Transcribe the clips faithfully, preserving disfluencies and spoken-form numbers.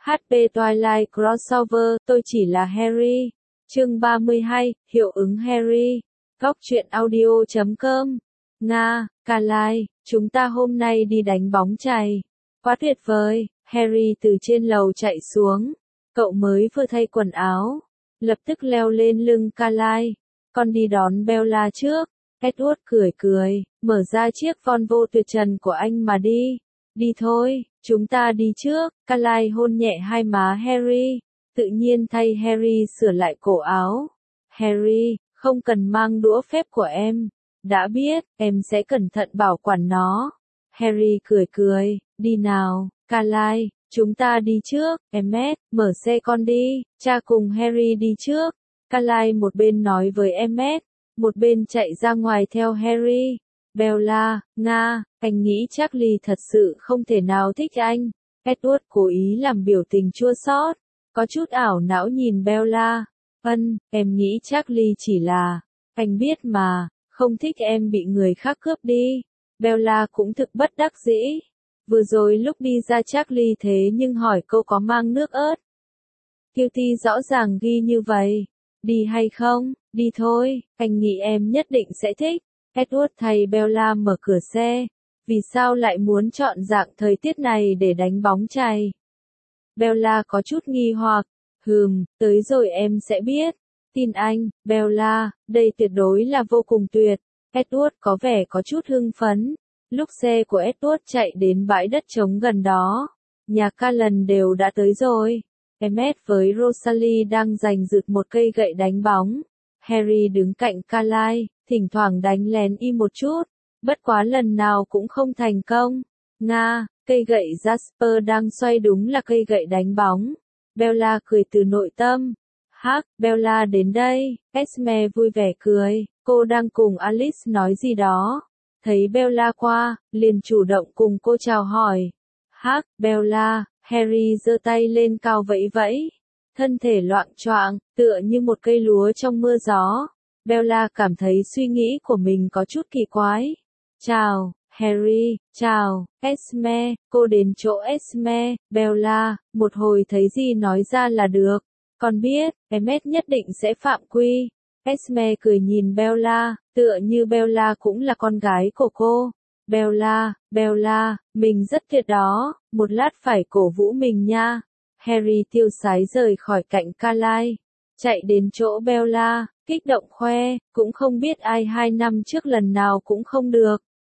hát pê Twilight Crossover, tôi chỉ là Harry. Chương ba mươi hai, hiệu ứng Harry. Góc truyện audio chấm com. Nga, Carlisle, chúng ta hôm nay đi đánh bóng chày. Quá tuyệt vời, Harry từ trên lầu chạy xuống. Cậu mới vừa thay quần áo. Lập tức leo lên lưng Carlisle. Con đi đón Bella trước. Edward cười cười, mở ra chiếc Volvo tuyệt trần của anh mà đi. Đi thôi, chúng ta đi trước. Carlisle hôn nhẹ hai má Harry. Tự nhiên thay Harry sửa lại cổ áo. Harry, không cần mang đũa phép của em. Đã biết, em sẽ cẩn thận bảo quản nó. Harry cười cười, đi nào, Carlisle, chúng ta đi trước. Emmet, mở xe con đi. Cha cùng Harry đi trước. Carlisle một bên nói với Emmet, một bên chạy ra ngoài theo Harry. Bella, Nga, anh nghĩ Charlie thật sự không thể nào thích anh. Edward cố ý làm biểu tình chua xót, có chút ảo não nhìn Bella. Ân, em nghĩ Charlie chỉ là, anh biết mà, không thích em bị người khác cướp đi. Bella cũng thực bất đắc dĩ. Vừa rồi lúc đi ra Charlie thế nhưng hỏi câu có mang nước ớt. Cutie rõ ràng ghi như vậy. Đi hay không? Đi thôi, anh nghĩ em nhất định sẽ thích. Edward thay Bella mở cửa xe. Vì sao lại muốn chọn dạng thời tiết này để đánh bóng chày? Bella có chút nghi hoặc. Hừm, tới rồi em sẽ biết. Tin anh, Bella, đây tuyệt đối là vô cùng tuyệt. Edward có vẻ có chút hưng phấn. Lúc xe của Edward chạy đến bãi đất trống gần đó, nhà Callan đều đã tới rồi. Emmet với Rosalie đang giành giật một cây gậy đánh bóng. Harry đứng cạnh Carlisle, thỉnh thoảng đánh lén y một chút, bất quá lần nào cũng không thành công. Nga, cây gậy Jasper đang xoay đúng là cây gậy đánh bóng. Bella cười từ nội tâm. Hắc, Bella đến đây. Esme vui vẻ cười, cô đang cùng Alice nói gì đó. Thấy Bella qua, liền chủ động cùng cô chào hỏi. Hắc, Bella, Harry giơ tay lên cao vẫy vẫy. Thân thể loạng choạng, tựa như một cây lúa trong mưa gió. Bella cảm thấy suy nghĩ của mình có chút kỳ quái. Chào, Harry, chào, Esme, cô đến chỗ Esme. Bella, một hồi thấy gì nói ra là được. Con biết, Emmet nhất định sẽ phạm quy. Esme cười nhìn Bella, tựa như Bella cũng là con gái của cô. Bella, Bella, mình rất tuyệt đó, một lát phải cổ vũ mình nha. Harry tiêu sái rời khỏi cạnh Carlisle, chạy đến chỗ Bella, kích động khoe, cũng không biết ai hai năm trước lần nào cũng không được.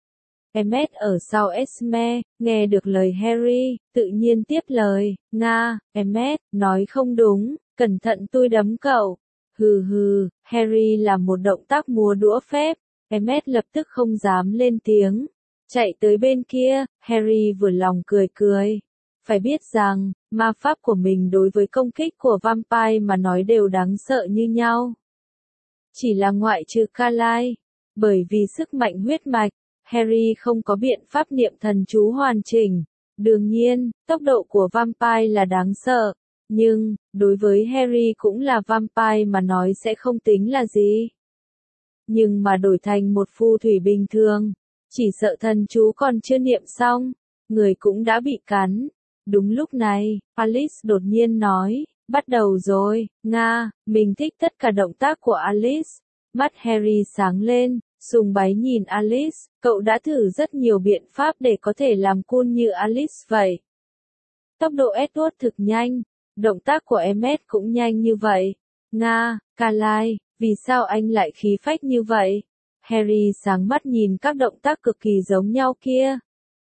Emmet ở sau Esme, nghe được lời Harry, tự nhiên tiếp lời, Nga, Emmet, nói không đúng, cẩn thận tôi đấm cậu. Hừ hừ, Harry làm một động tác múa đũa phép, Emmet lập tức không dám lên tiếng. Chạy tới bên kia, Harry vừa lòng cười cười. Phải biết rằng, ma pháp của mình đối với công kích của vampire mà nói đều đáng sợ như nhau. Chỉ là ngoại trừ Carlisle, bởi vì sức mạnh huyết mạch, Harry không có biện pháp niệm thần chú hoàn chỉnh. Đương nhiên, tốc độ của vampire là đáng sợ, nhưng, đối với Harry cũng là vampire mà nói sẽ không tính là gì. Nhưng mà đổi thành một phù thủy bình thường, chỉ sợ thần chú còn chưa niệm xong, người cũng đã bị cắn. Đúng lúc này, Alice đột nhiên nói, bắt đầu rồi, Nga, mình thích tất cả động tác của Alice. Mắt Harry sáng lên, sùng bái nhìn Alice, cậu đã thử rất nhiều biện pháp để có thể làm cool như Alice vậy. Tốc độ Edward thực nhanh, động tác của Emmet cũng nhanh như vậy. Nga, Carlisle, vì sao anh lại khí phách như vậy? Harry sáng mắt nhìn các động tác cực kỳ giống nhau kia.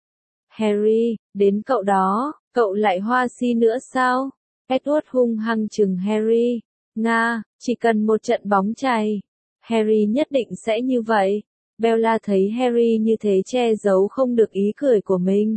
Harry, đến cậu đó, cậu lại hoa si nữa sao? Edward hung hăng chừng Harry. Nga, chỉ cần một trận bóng chày, Harry nhất định sẽ như vậy. Bella thấy Harry như thế che giấu không được ý cười của mình.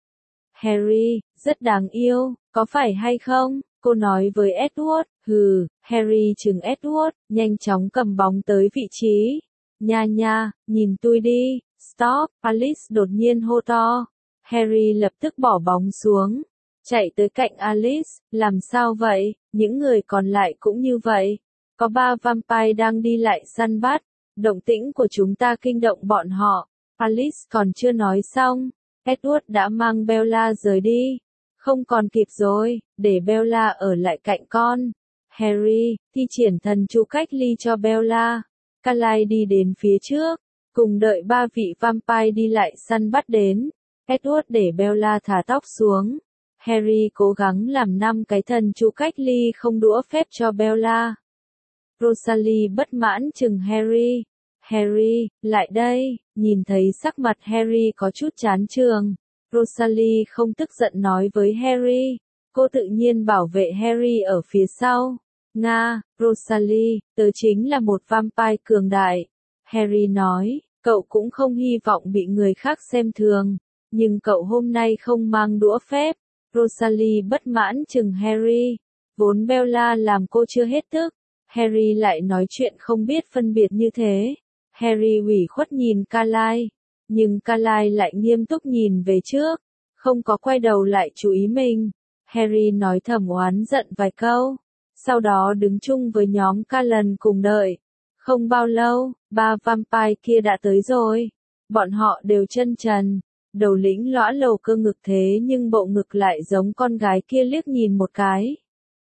Harry, rất đáng yêu, có phải hay không? Cô nói với Edward. Hừ, Harry chừng Edward, nhanh chóng cầm bóng tới vị trí. Nha nha, nhìn tôi đi, stop, Alice đột nhiên hô to. Harry lập tức bỏ bóng xuống, chạy tới cạnh Alice, làm sao vậy, những người còn lại cũng như vậy. Có ba vampire đang đi lại săn bắt, động tĩnh của chúng ta kinh động bọn họ. Alice còn chưa nói xong, Edward đã mang Bella rời đi. Không còn kịp rồi, để Bella ở lại cạnh con. Harry, thi triển thần chú cách ly cho Bella. Carlisle đi đến phía trước, cùng đợi ba vị vampire đi lại săn bắt đến. Edward để Bella thả tóc xuống. Harry cố gắng làm năm cái thần chú cách ly không đũa phép cho Bella. Rosalie bất mãn chừng Harry. Harry, lại đây, nhìn thấy sắc mặt Harry có chút chán chường. Rosalie không tức giận nói với Harry. Cô tự nhiên bảo vệ Harry ở phía sau. Nga, Rosalie, tớ chính là một vampire cường đại. Harry nói, cậu cũng không hy vọng bị người khác xem thường. Nhưng cậu hôm nay không mang đũa phép. Rosalie bất mãn chừng Harry. Vốn Bella làm cô chưa hết tức. Harry lại nói chuyện không biết phân biệt như thế. Harry ủy khuất nhìn Carlisle. Nhưng Carlisle lại nghiêm túc nhìn về trước. Không có quay đầu lại chú ý mình. Harry nói thầm oán giận vài câu. Sau đó đứng chung với nhóm Callan cùng đợi. Không bao lâu, ba vampire kia đã tới rồi. Bọn họ đều chân trần. Đầu lĩnh lõa lồ cơ ngực thế nhưng bộ ngực lại giống con gái kia liếc nhìn một cái.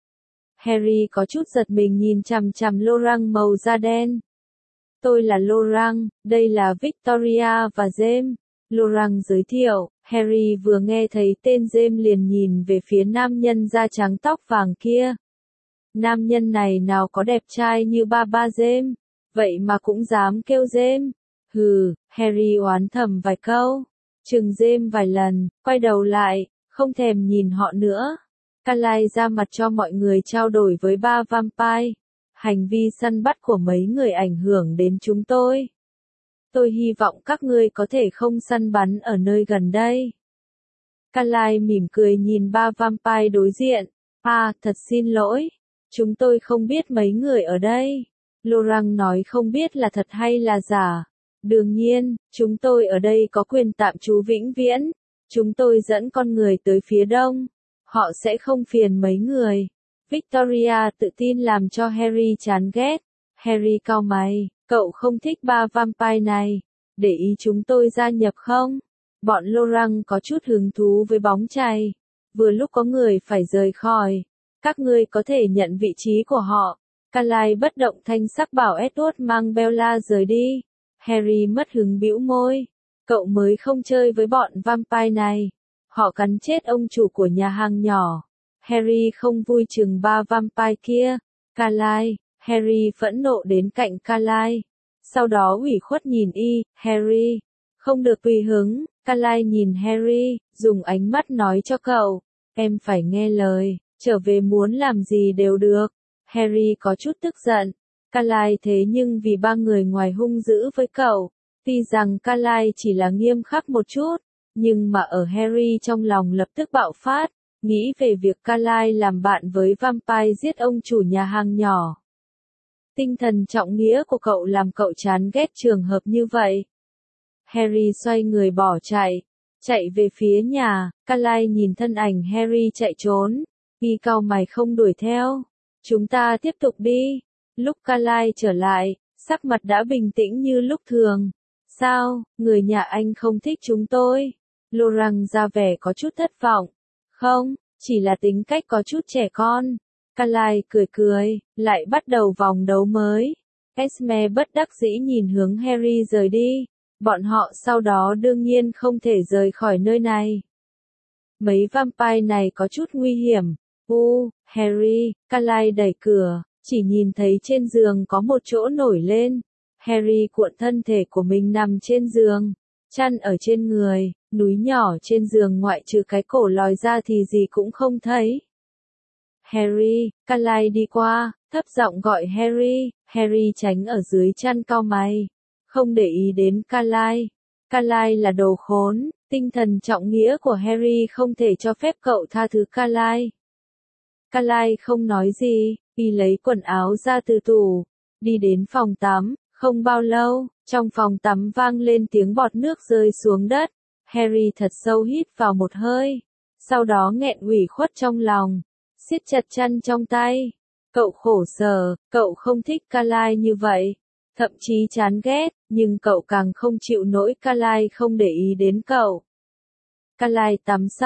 Harry có chút giật mình nhìn chằm chằm Laurent màu da đen. Tôi là Laurent, đây là Victoria và James. Laurent giới thiệu, Harry vừa nghe thấy tên James liền nhìn về phía nam nhân da trắng tóc vàng kia. Nam nhân này nào có đẹp trai như ba ba James, vậy mà cũng dám kêu James. Hừ, Harry oán thầm vài câu, chừng James vài lần, quay đầu lại, không thèm nhìn họ nữa. Carlisle ra mặt cho mọi người trao đổi với ba vampire. Hành vi săn bắt của mấy người ảnh hưởng đến chúng tôi. Tôi hy vọng các ngươi có thể không săn bắn ở nơi gần đây. Carlisle mỉm cười nhìn ba vampire đối diện. À, thật xin lỗi. Chúng tôi không biết mấy người ở đây. Laurent nói không biết là thật hay là giả. Đương nhiên, chúng tôi ở đây có quyền tạm trú vĩnh viễn. Chúng tôi dẫn con người tới phía đông. Họ sẽ không phiền mấy người. Victoria tự tin làm cho Harry chán ghét. Harry cau mày, cậu không thích ba vampire này. Để ý chúng tôi gia nhập không? Bọn Laurent có chút hứng thú với bóng chày. Vừa lúc có người phải rời khỏi. Các ngươi có thể nhận vị trí của họ. Carlisle bất động thanh sắc bảo Edward mang Bella rời đi. Harry mất hứng bĩu môi. Cậu mới không chơi với bọn vampire này. Họ cắn chết ông chủ của nhà hàng nhỏ. Harry không vui chừng ba vampire kia. Carlisle, Harry phẫn nộ đến cạnh Carlisle. Sau đó ủy khuất nhìn y, Harry. Không được tùy hứng, Carlisle nhìn Harry, dùng ánh mắt nói cho cậu. Em phải nghe lời, trở về muốn làm gì đều được. Harry có chút tức giận. Carlisle thế nhưng vì ba người ngoài hung dữ với cậu. Tuy rằng Carlisle chỉ là nghiêm khắc một chút, nhưng mà ở Harry trong lòng lập tức bạo phát. Nghĩ về việc Carlisle làm bạn với vampire giết ông chủ nhà hàng nhỏ. Tinh thần trọng nghĩa của cậu làm cậu chán ghét trường hợp như vậy. Harry xoay người bỏ chạy. Chạy về phía nhà, Carlisle nhìn thân ảnh Harry chạy trốn. Y cau mày không đuổi theo. Chúng ta tiếp tục đi. Lúc Carlisle trở lại, sắc mặt đã bình tĩnh như lúc thường. Sao, người nhà anh không thích chúng tôi? Laurent ra vẻ có chút thất vọng. Không, chỉ là tính cách có chút trẻ con. Carlisle cười cười, lại bắt đầu vòng đấu mới. Esme bất đắc dĩ nhìn hướng Harry rời đi. Bọn họ sau đó đương nhiên không thể rời khỏi nơi này. Mấy vampire này có chút nguy hiểm. U, Harry, Carlisle đẩy cửa, chỉ nhìn thấy trên giường có một chỗ nổi lên. Harry cuộn thân thể của mình nằm trên giường, chăn ở trên người, núi nhỏ trên giường ngoại trừ cái cổ lòi ra thì gì cũng không thấy. Harry, Carlisle đi qua, thấp giọng gọi Harry. Harry tránh ở dưới chăn cau mày, không để ý đến Carlisle. Carlisle là đồ khốn, tinh thần trọng nghĩa của Harry không thể cho phép cậu tha thứ Carlisle. Carlisle không nói gì, y lấy quần áo ra từ tủ, đi đến phòng tắm. Không bao lâu, trong phòng tắm vang lên tiếng bọt nước rơi xuống đất. Harry thật sâu hít vào một hơi, sau đó nghẹn ủy khuất trong lòng, siết chặt chăn trong tay. Cậu khổ sở, cậu không thích Carlisle như vậy, thậm chí chán ghét, nhưng cậu càng không chịu nổi Carlisle không để ý đến cậu. Carlisle tắm xong,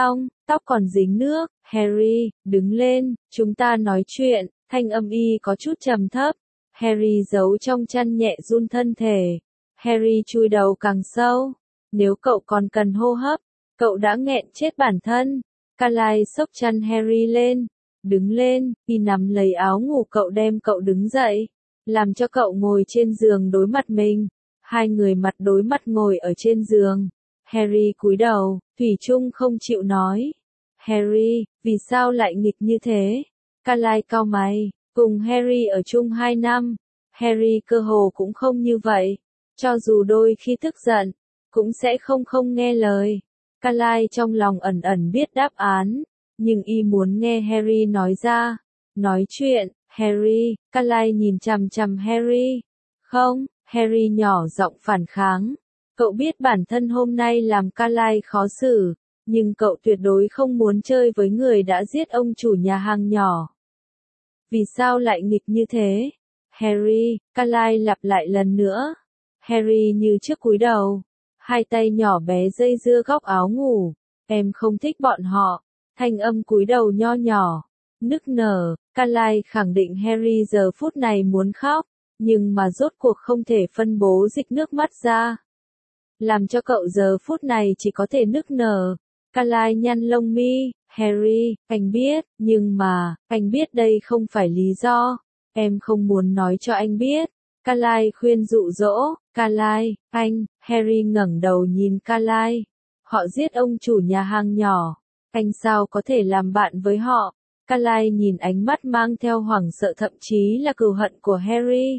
tóc còn dính nước. Harry, đứng lên, chúng ta nói chuyện. Thanh âm y có chút trầm thấp. Harry giấu trong chăn nhẹ run thân thể. Harry chui đầu càng sâu. Nếu cậu còn cần hô hấp, cậu đã nghẹn chết bản thân. Carlisle xốc chăn Harry lên. Đứng lên, y nắm lấy áo ngủ cậu đem cậu đứng dậy. Làm cho cậu ngồi trên giường đối mặt mình. Hai người mặt đối mặt ngồi ở trên giường. Harry cúi đầu, thủy chung không chịu nói. Harry, vì sao lại nghịch như thế? Carlisle cau mày, cùng Harry ở chung hai năm. Harry cơ hồ cũng không như vậy. Cho dù đôi khi tức giận, cũng sẽ không không nghe lời. Carlisle trong lòng ẩn ẩn biết đáp án, nhưng y muốn nghe Harry nói ra. Nói chuyện, Harry, Carlisle nhìn chằm chằm Harry. Không, Harry nhỏ giọng phản kháng. Cậu biết bản thân hôm nay làm Carlisle khó xử, nhưng cậu tuyệt đối không muốn chơi với người đã giết ông chủ nhà hàng nhỏ. Vì sao lại nghịch như thế? Harry, Carlisle lặp lại lần nữa. Harry như trước cúi đầu, hai tay nhỏ bé dây dưa góc áo ngủ. Em không thích bọn họ. Thanh âm cúi đầu nho nhỏ, nức nở. Carlisle khẳng định Harry giờ phút này muốn khóc, nhưng mà rốt cuộc không thể phân bố dịch nước mắt ra. Làm cho cậu giờ phút này chỉ có thể nức nở. Carlisle nhăn lông mi. Harry, anh biết, nhưng mà, anh biết đây không phải lý do. Em không muốn nói cho anh biết. Carlisle khuyên dụ dỗ. Carlisle, anh, Harry ngẩng đầu nhìn Carlisle. Họ giết ông chủ nhà hàng nhỏ. Anh sao có thể làm bạn với họ? Carlisle nhìn ánh mắt mang theo hoảng sợ thậm chí là cừu hận của Harry.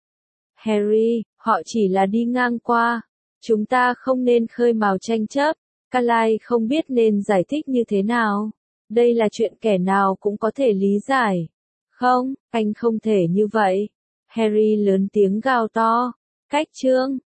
Harry, họ chỉ là đi ngang qua. Chúng ta không nên khơi mào tranh chấp. Carlisle không biết nên giải thích như thế nào. Đây là chuyện kẻ nào cũng có thể lý giải. Không, anh không thể như vậy. Harry lớn tiếng gào to. Cách chương